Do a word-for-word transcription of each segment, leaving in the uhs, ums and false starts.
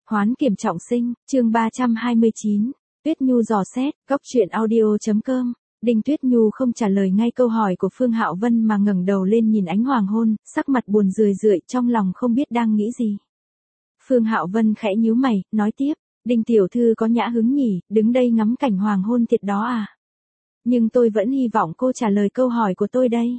Hoán kiểm trọng sinh, chương ba trăm hai mươi chín, Tuyết Nhu dò xét, góc truyện audio.com. Đinh Tuyết Nhu không trả lời ngay câu hỏi của Phương Hạo Vân mà ngẩng đầu lên nhìn ánh hoàng hôn, sắc mặt buồn rười rượi, trong lòng không biết đang nghĩ gì. Phương Hạo Vân khẽ nhíu mày, nói tiếp, Đinh tiểu thư có nhã hứng nhỉ, đứng đây ngắm cảnh hoàng hôn thiệt đó à? Nhưng tôi vẫn hy vọng cô trả lời câu hỏi của tôi đây.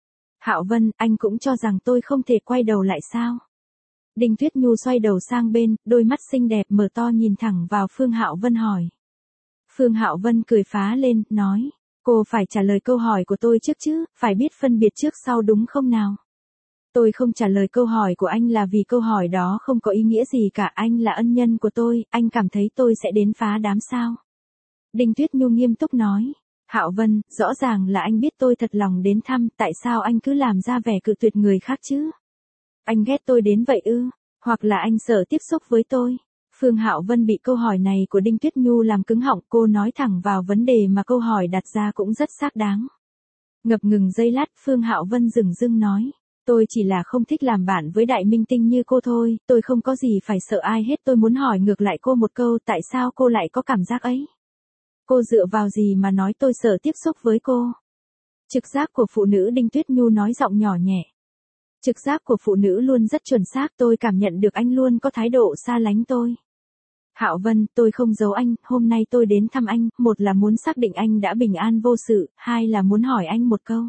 Hạo Vân, anh cũng cho rằng tôi không thể quay đầu lại sao? Đinh Tuyết Nhu xoay đầu sang bên, đôi mắt xinh đẹp mở to nhìn thẳng vào Phương Hạo Vân hỏi. Phương Hạo Vân cười phá lên, nói, cô phải trả lời câu hỏi của tôi trước chứ, phải biết phân biệt trước sau đúng không nào? Tôi không trả lời câu hỏi của anh là vì câu hỏi đó không có ý nghĩa gì cả, anh là ân nhân của tôi, anh cảm thấy tôi sẽ đến phá đám sao? Đinh Tuyết Nhu nghiêm túc nói. Hạo Vân, rõ ràng là anh biết tôi thật lòng đến thăm, tại sao anh cứ làm ra vẻ cự tuyệt người khác chứ? Anh ghét tôi đến vậy ư? Hoặc là anh sợ tiếp xúc với tôi? Phương Hạo Vân bị câu hỏi này của Đinh Tuyết Nhu làm cứng họng, cô nói thẳng vào vấn đề mà câu hỏi đặt ra cũng rất xác đáng. Ngập ngừng giây lát, Phương Hạo Vân dửng dưng nói, tôi chỉ là không thích làm bạn với đại minh tinh như cô thôi, tôi không có gì phải sợ ai hết. Tôi muốn hỏi ngược lại cô một câu, tại sao cô lại có cảm giác ấy? Cô dựa vào gì mà nói tôi sợ tiếp xúc với cô? Trực giác của phụ nữ, Đinh Tuyết Nhu nói giọng nhỏ nhẹ. Trực giác của phụ nữ luôn rất chuẩn xác, tôi cảm nhận được anh luôn có thái độ xa lánh tôi. Hạo Vân, tôi không giấu anh, hôm nay tôi đến thăm anh, một là muốn xác định anh đã bình an vô sự, hai là muốn hỏi anh một câu.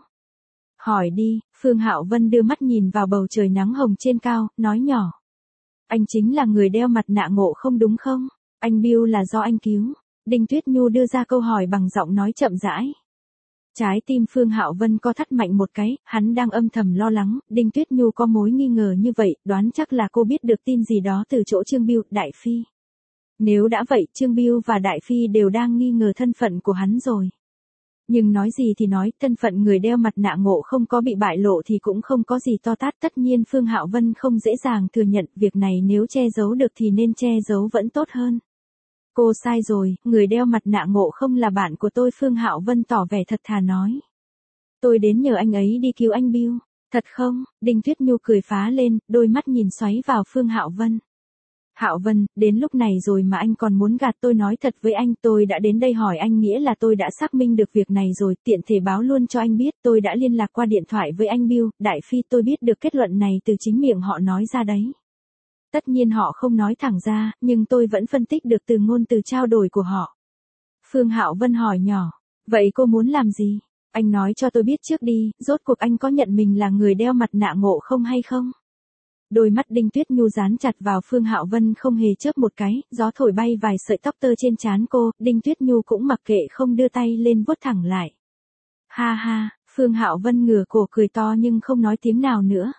Hỏi đi, Phương Hạo Vân đưa mắt nhìn vào bầu trời nắng hồng trên cao, nói nhỏ. Anh chính là người đeo mặt nạ Ngộ Không đúng không? Anh Bill là do anh cứu. Đinh Tuyết Nhu đưa ra câu hỏi bằng giọng nói chậm rãi. Trái tim Phương Hạo Vân co thắt mạnh một cái, hắn đang âm thầm lo lắng, Đinh Tuyết Nhu có mối nghi ngờ như vậy, đoán chắc là cô biết được tin gì đó từ chỗ Trương Bill, Đại Phi. Nếu đã vậy, Trương Bill và Đại Phi đều đang nghi ngờ thân phận của hắn rồi. Nhưng nói gì thì nói, thân phận người đeo mặt nạ Ngộ Không có bị bại lộ thì cũng không có gì to tát. Tất nhiên Phương Hạo Vân không dễ dàng thừa nhận việc này, nếu che giấu được thì nên che giấu vẫn tốt hơn. Cô sai rồi, người đeo mặt nạ Ngộ Không là bạn của tôi. Phương Hạo Vân tỏ vẻ thật thà nói. Tôi đến nhờ anh ấy đi cứu anh Bill. Thật không? Đinh Tuyết Nhu cười phá lên, đôi mắt nhìn xoáy vào Phương Hạo Vân. Hạo Vân, đến lúc này rồi mà anh còn muốn gạt tôi. Nói thật với anh, tôi đã đến đây hỏi anh nghĩa là tôi đã xác minh được việc này rồi, tiện thể báo luôn cho anh biết, tôi đã liên lạc qua điện thoại với anh Bill, Đại Phi. Tôi biết được kết luận này từ chính miệng họ nói ra đấy. Tất nhiên họ không nói thẳng ra, nhưng tôi vẫn phân tích được từ ngôn từ trao đổi của họ. Phương Hạo Vân hỏi nhỏ, vậy cô muốn làm gì? Anh nói cho tôi biết trước đi, rốt cuộc anh có nhận mình là người đeo mặt nạ Ngộ Không hay không? Đôi mắt Đinh Tuyết Nhu dán chặt vào Phương Hạo Vân không hề chớp một cái, gió thổi bay vài sợi tóc tơ trên trán cô, Đinh Tuyết Nhu cũng mặc kệ không đưa tay lên vuốt thẳng lại. Ha ha, Phương Hạo Vân ngửa cổ cười to nhưng không nói tiếng nào nữa.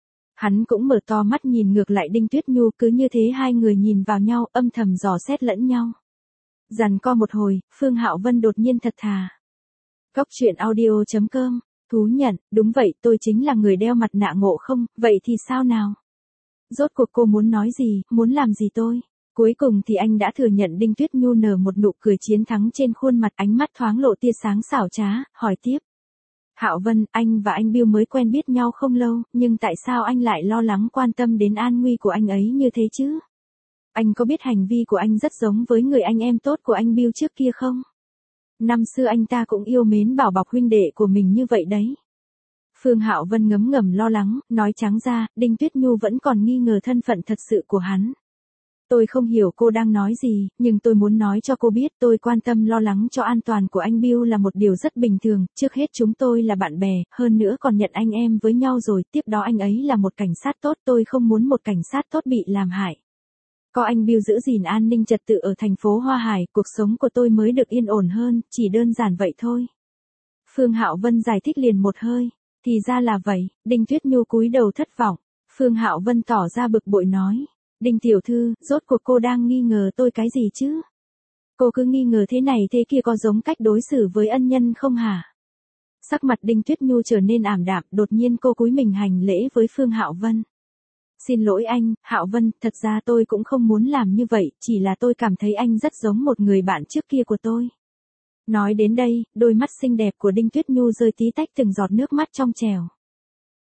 Hắn cũng mở to mắt nhìn ngược lại Đinh Tuyết Nhu, cứ như thế hai người nhìn vào nhau, âm thầm dò xét lẫn nhau. Giằng co một hồi, Phương Hạo Vân đột nhiên thật thà. Góc truyện audio.com, thú nhận, đúng vậy, tôi chính là người đeo mặt nạ Ngộ Không, vậy thì sao nào? Rốt cuộc cô muốn nói gì, muốn làm gì tôi? Cuối cùng thì anh đã thừa nhận. Đinh Tuyết Nhu nở một nụ cười chiến thắng trên khuôn mặt, ánh mắt thoáng lộ tia sáng xảo trá, hỏi tiếp. Hạo Vân, anh và anh Bill mới quen biết nhau không lâu, nhưng tại sao anh lại lo lắng quan tâm đến an nguy của anh ấy như thế chứ? Anh có biết hành vi của anh rất giống với người anh em tốt của anh Bill trước kia không? Năm xưa anh ta cũng yêu mến bảo bọc huynh đệ của mình như vậy đấy. Phương Hạo Vân ngấm ngầm lo lắng, nói trắng ra, Đinh Tuyết Nhu vẫn còn nghi ngờ thân phận thật sự của hắn. Tôi không hiểu cô đang nói gì, nhưng tôi muốn nói cho cô biết, tôi quan tâm lo lắng cho an toàn của anh Bill là một điều rất bình thường, trước hết chúng tôi là bạn bè, hơn nữa còn nhận anh em với nhau rồi, tiếp đó anh ấy là một cảnh sát tốt, tôi không muốn một cảnh sát tốt bị làm hại. Có anh Bill giữ gìn an ninh trật tự ở thành phố Hoa Hải, cuộc sống của tôi mới được yên ổn hơn, chỉ đơn giản vậy thôi. Phương Hạo Vân giải thích liền một hơi, thì ra là vậy. Đinh Tuyết Nhu cúi đầu thất vọng. Phương Hạo Vân tỏ ra bực bội nói. Đinh tiểu thư, rốt cuộc cô đang nghi ngờ tôi cái gì chứ? Cô cứ nghi ngờ thế này thế kia có giống cách đối xử với ân nhân không hả? Sắc mặt Đinh Tuyết Nhu trở nên ảm đạm, đột nhiên cô cúi mình hành lễ với Phương Hạo Vân. Xin lỗi anh, Hạo Vân, thật ra tôi cũng không muốn làm như vậy, chỉ là tôi cảm thấy anh rất giống một người bạn trước kia của tôi. Nói đến đây, đôi mắt xinh đẹp của Đinh Tuyết Nhu rơi tí tách từng giọt nước mắt trong trèo.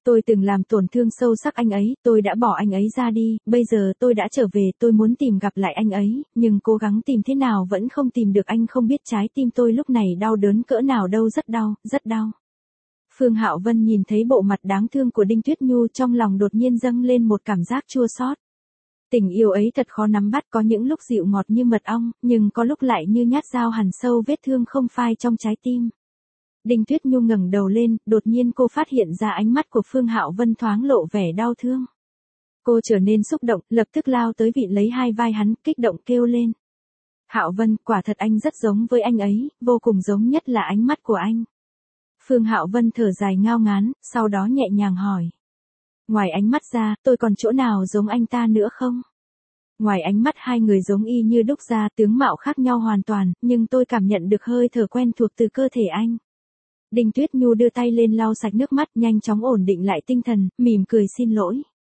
Tôi từng làm tổn thương sâu sắc anh ấy, tôi đã bỏ anh ấy ra đi, bây giờ tôi đã trở về, tôi muốn tìm gặp lại anh ấy, nhưng cố gắng tìm thế nào vẫn không tìm được, anh không biết trái tim tôi lúc này đau đớn cỡ nào đâu, rất đau, rất đau. Phương Hạo Vân nhìn thấy bộ mặt đáng thương của Đinh Tuyết Nhu, trong lòng đột nhiên dâng lên một cảm giác chua xót. Tình yêu ấy thật khó nắm bắt, có những lúc dịu ngọt như mật ong, nhưng có lúc lại như nhát dao hằn sâu vết thương không phai trong trái tim. Đinh Tuyết Nhu ngẩng đầu lên, đột nhiên cô phát hiện ra ánh mắt của Phương Hạo Vân thoáng lộ vẻ đau thương. Cô trở nên xúc động, lập tức lao tới vịn lấy hai vai hắn, kích động kêu lên. Hạo Vân, quả thật anh rất giống với anh ấy, vô cùng giống, nhất là ánh mắt của anh. Phương Hạo Vân thở dài ngao ngán, sau đó nhẹ nhàng hỏi. Ngoài ánh mắt ra, tôi còn chỗ nào giống anh ta nữa không? Ngoài ánh mắt hai người giống y như đúc ra, tướng mạo khác nhau hoàn toàn, nhưng tôi cảm nhận được hơi thở quen thuộc từ cơ thể anh. Đinh Tuyết Nhu đưa tay lên lau sạch nước mắt, nhanh chóng ổn định lại tinh thần, mỉm cười xin lỗi.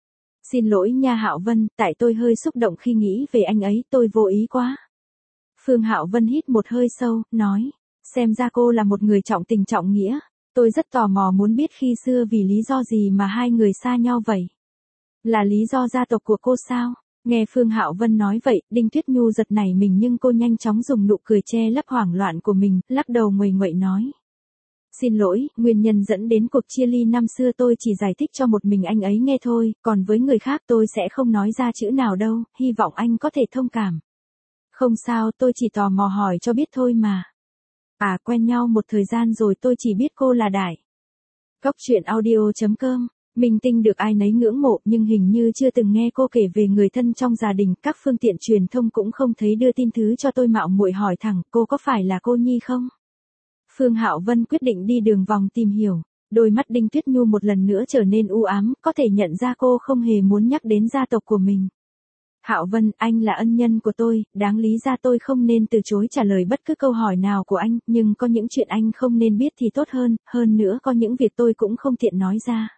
Xin lỗi nha Hạo Vân, tại tôi hơi xúc động khi nghĩ về anh ấy, tôi vô ý quá. Phương Hạo Vân hít một hơi sâu, nói. Xem ra cô là một người trọng tình trọng nghĩa. Tôi rất tò mò muốn biết khi xưa vì lý do gì mà hai người xa nhau vậy. Là lý do gia tộc của cô sao? Nghe Phương Hạo Vân nói vậy, Đinh Tuyết Nhu giật nảy mình nhưng cô nhanh chóng dùng nụ cười che lấp hoảng loạn của mình, lắc đầu nguầy nguậy nói. Xin lỗi, nguyên nhân dẫn đến cuộc chia ly năm xưa tôi chỉ giải thích cho một mình anh ấy nghe thôi, còn với người khác tôi sẽ không nói ra chữ nào đâu, hy vọng anh có thể thông cảm. Không sao, tôi chỉ tò mò hỏi cho biết thôi mà. À, quen nhau một thời gian rồi, tôi chỉ biết cô là Đại. Cóc truyện audio chấm com. Minh Tinh được ai nấy ngưỡng mộ nhưng hình như chưa từng nghe cô kể về người thân trong gia đình, các phương tiện truyền thông cũng không thấy đưa tin thứ cho tôi mạo muội hỏi thẳng, cô có phải là cô Nhi không? Phương Hạo Vân quyết định đi đường vòng tìm hiểu, đôi mắt Đinh Tuyết Nhu một lần nữa trở nên u ám, có thể nhận ra cô không hề muốn nhắc đến gia tộc của mình. Hạo Vân, anh là ân nhân của tôi, đáng lý ra tôi không nên từ chối trả lời bất cứ câu hỏi nào của anh, nhưng có những chuyện anh không nên biết thì tốt hơn, hơn nữa có những việc tôi cũng không tiện nói ra.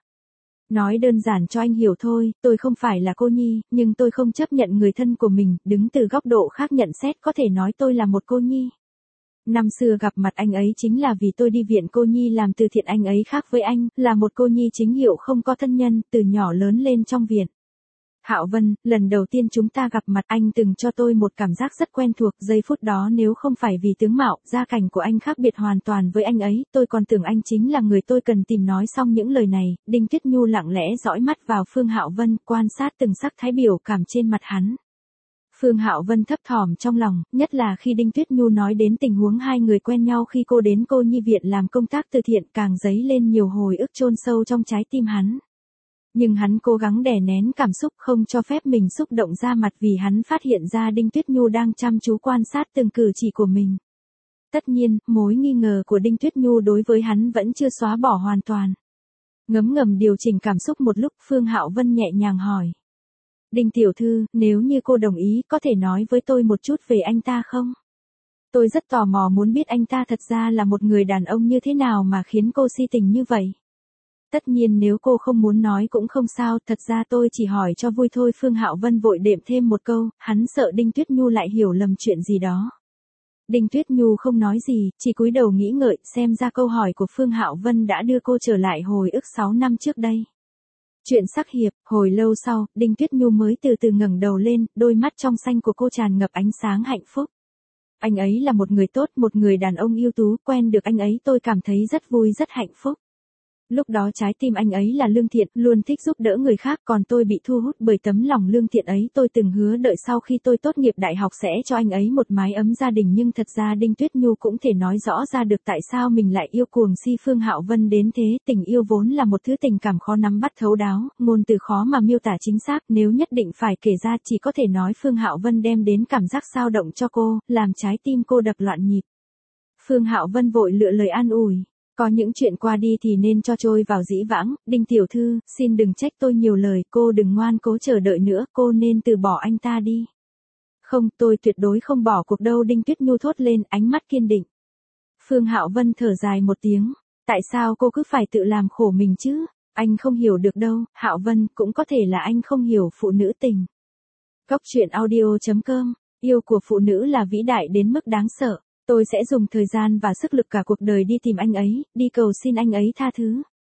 Nói đơn giản cho anh hiểu thôi, tôi không phải là cô Nhi, nhưng tôi không chấp nhận người thân của mình, đứng từ góc độ khác nhận xét có thể nói tôi là một cô Nhi. Năm xưa gặp mặt anh ấy chính là vì tôi đi viện cô Nhi làm từ thiện, anh ấy khác với anh, là một cô Nhi chính hiệu không có thân nhân, từ nhỏ lớn lên trong viện. Hạo Vân, lần đầu tiên chúng ta gặp mặt anh từng cho tôi một cảm giác rất quen thuộc, giây phút đó nếu không phải vì tướng mạo, gia cảnh của anh khác biệt hoàn toàn với anh ấy, tôi còn tưởng anh chính là người tôi cần tìm. Nói xong những lời này, Đinh Tuyết Nhu lặng lẽ dõi mắt vào Phương Hạo Vân, quan sát từng sắc thái biểu cảm trên mặt hắn. Phương Hạo Vân thấp thỏm trong lòng, nhất là khi Đinh Tuyết Nhu nói đến tình huống hai người quen nhau khi cô đến cô Nhi viện làm công tác từ thiện, càng dấy lên nhiều hồi ức chôn sâu trong trái tim hắn. Nhưng hắn cố gắng đè nén cảm xúc, không cho phép mình xúc động ra mặt vì hắn phát hiện ra Đinh Tuyết Nhu đang chăm chú quan sát từng cử chỉ của mình. Tất nhiên, mối nghi ngờ của Đinh Tuyết Nhu đối với hắn vẫn chưa xóa bỏ hoàn toàn. Ngấm ngầm điều chỉnh cảm xúc một lúc, Phương Hạo Vân nhẹ nhàng hỏi. Đinh tiểu thư, nếu như cô đồng ý, có thể nói với tôi một chút về anh ta không? Tôi rất tò mò muốn biết anh ta thật ra là một người đàn ông như thế nào mà khiến cô si tình như vậy. Tất nhiên nếu cô không muốn nói cũng không sao, thật ra tôi chỉ hỏi cho vui thôi. Phương Hạo Vân vội đệm thêm một câu, hắn sợ Đinh Tuyết Nhu lại hiểu lầm chuyện gì đó. Đinh Tuyết Nhu không nói gì, chỉ cúi đầu nghĩ ngợi, xem ra câu hỏi của Phương Hạo Vân đã đưa cô trở lại hồi ức sáu năm trước đây. Chuyện sắc hiệp, hồi lâu sau, Đinh Tuyết Nhu mới từ từ ngẩng đầu lên, đôi mắt trong xanh của cô tràn ngập ánh sáng hạnh phúc. Anh ấy là một người tốt, một người đàn ông ưu tú, quen được anh ấy tôi cảm thấy rất vui rất hạnh phúc. Lúc đó trái tim anh ấy là lương thiện, luôn thích giúp đỡ người khác, còn tôi bị thu hút bởi tấm lòng lương thiện ấy. Tôi từng hứa đợi sau khi tôi tốt nghiệp đại học sẽ cho anh ấy một mái ấm gia đình, nhưng thật ra Đinh Tuyết Nhu cũng thể nói rõ ra được tại sao mình lại yêu cuồng si Phương Hạo Vân đến thế. Tình yêu vốn là một thứ tình cảm khó nắm bắt thấu đáo, ngôn từ khó mà miêu tả chính xác, nếu nhất định phải kể ra chỉ có thể nói Phương Hạo Vân đem đến cảm giác xao động cho cô, làm trái tim cô đập loạn nhịp. Phương Hạo Vân vội lựa lời an ủi. Có những chuyện qua đi thì nên cho trôi vào dĩ vãng, Đinh tiểu thư, xin đừng trách tôi nhiều lời, cô đừng ngoan cố chờ đợi nữa, cô nên từ bỏ anh ta đi. Không, tôi tuyệt đối không bỏ cuộc đâu, Đinh Tuyết Nhu thốt lên, ánh mắt kiên định. Phương Hạo Vân thở dài một tiếng, tại sao cô cứ phải tự làm khổ mình chứ, anh không hiểu được đâu. Hạo Vân, cũng có thể là anh không hiểu phụ nữ tình. Cóc truyện audio chấm com, yêu của phụ nữ là vĩ đại đến mức đáng sợ. Tôi sẽ dùng thời gian và sức lực cả cuộc đời đi tìm anh ấy, đi cầu xin anh ấy tha thứ.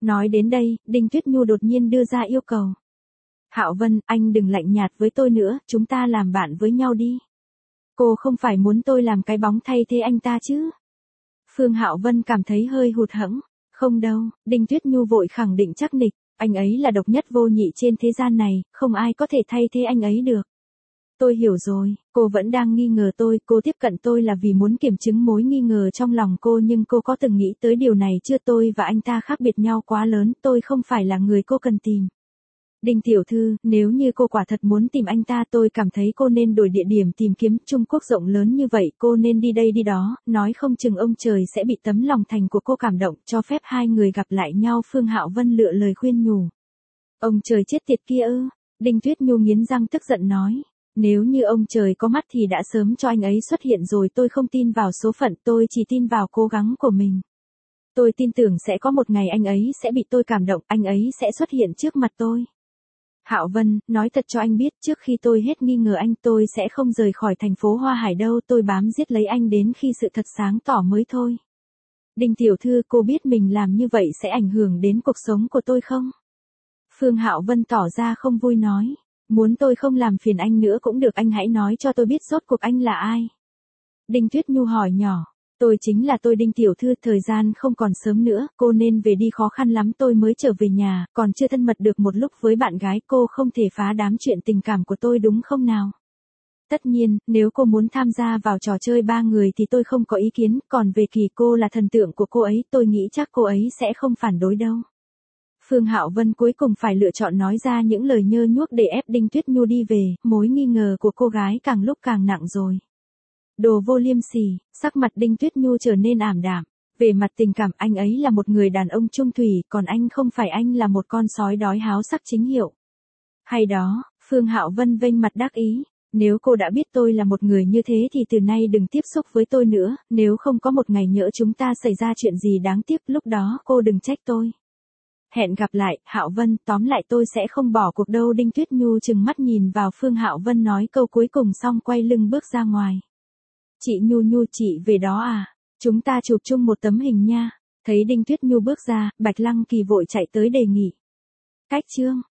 Nói đến đây, Đinh Tuyết Nhu đột nhiên đưa ra yêu cầu. Hạo Vân, anh đừng lạnh nhạt với tôi nữa, chúng ta làm bạn với nhau đi. Cô không phải muốn tôi làm cái bóng thay thế anh ta chứ? Phương Hạo Vân cảm thấy hơi hụt hẫng. Không đâu, Đinh Tuyết Nhu vội khẳng định chắc nịch, anh ấy là độc nhất vô nhị trên thế gian này, không ai có thể thay thế anh ấy được. Tôi hiểu rồi, cô vẫn đang nghi ngờ tôi, cô tiếp cận tôi là vì muốn kiểm chứng mối nghi ngờ trong lòng cô, nhưng cô có từng nghĩ tới điều này chưa? Tôi và anh ta khác biệt nhau quá lớn, tôi không phải là người cô cần tìm. Đinh tiểu thư, nếu như cô quả thật muốn tìm anh ta, tôi cảm thấy cô nên đổi địa điểm tìm kiếm. Trung Quốc rộng lớn như vậy, cô nên đi đây đi đó, nói không chừng ông trời sẽ bị tấm lòng thành của cô cảm động, cho phép hai người gặp lại nhau. Phương Hạo Vân lựa lời khuyên nhủ. Ông trời chết tiệt kia ư? Đinh Tuyết Nhu nghiến răng tức giận nói. Nếu như ông trời có mắt thì đã sớm cho anh ấy xuất hiện rồi. Tôi không tin vào số phận, tôi chỉ tin vào cố gắng của mình. Tôi tin tưởng sẽ có một ngày anh ấy sẽ bị tôi cảm động, anh ấy sẽ xuất hiện trước mặt tôi. Hạo Vân, nói thật cho anh biết, trước khi tôi hết nghi ngờ anh, tôi sẽ không rời khỏi thành phố Hoa Hải đâu, tôi bám giết lấy anh đến khi sự thật sáng tỏ mới thôi. Đinh tiểu thư, cô biết mình làm như vậy sẽ ảnh hưởng đến cuộc sống của tôi không? Phương Hạo Vân tỏ ra không vui nói. Muốn tôi không làm phiền anh nữa cũng được, anh hãy nói cho tôi biết rốt cuộc anh là ai. Đinh Tuyết Nhu hỏi nhỏ. Tôi chính là tôi Đinh tiểu thư, thời gian không còn sớm nữa, cô nên về đi, khó khăn lắm tôi mới trở về nhà, còn chưa thân mật được một lúc với bạn gái, cô không thể phá đám chuyện tình cảm của tôi đúng không nào? Tất nhiên, nếu cô muốn tham gia vào trò chơi ba người thì tôi không có ý kiến, còn về Kỳ, cô là thần tượng của cô ấy, tôi nghĩ chắc cô ấy sẽ không phản đối đâu. Phương Hạo Vân cuối cùng phải lựa chọn nói ra những lời nhơ nhuốc để ép Đinh Tuyết Nhu đi về, mối nghi ngờ của cô gái càng lúc càng nặng rồi. Đồ vô liêm sỉ, sắc mặt Đinh Tuyết Nhu trở nên ảm đạm. Về mặt tình cảm, anh ấy là một người đàn ông trung thủy, còn anh không phải, anh là một con sói đói háo sắc chính hiệu. Hay đó, Phương Hạo Vân vênh mặt đắc ý. Nếu cô đã biết tôi là một người như thế thì từ nay đừng tiếp xúc với tôi nữa, nếu không có một ngày nhỡ chúng ta xảy ra chuyện gì đáng tiếc, lúc đó cô đừng trách tôi. Hẹn gặp lại, Hạo Vân, tóm lại tôi sẽ không bỏ cuộc đâu. Đinh Tuyết Nhu trừng mắt nhìn vào Phương Hạo Vân nói câu cuối cùng xong quay lưng bước ra ngoài. Chị Nhu Nhu, chị về đó à? Chúng ta chụp chung một tấm hình nha. Thấy Đinh Tuyết Nhu bước ra, Bạch Lăng Kỳ vội chạy tới đề nghị. Cách chương.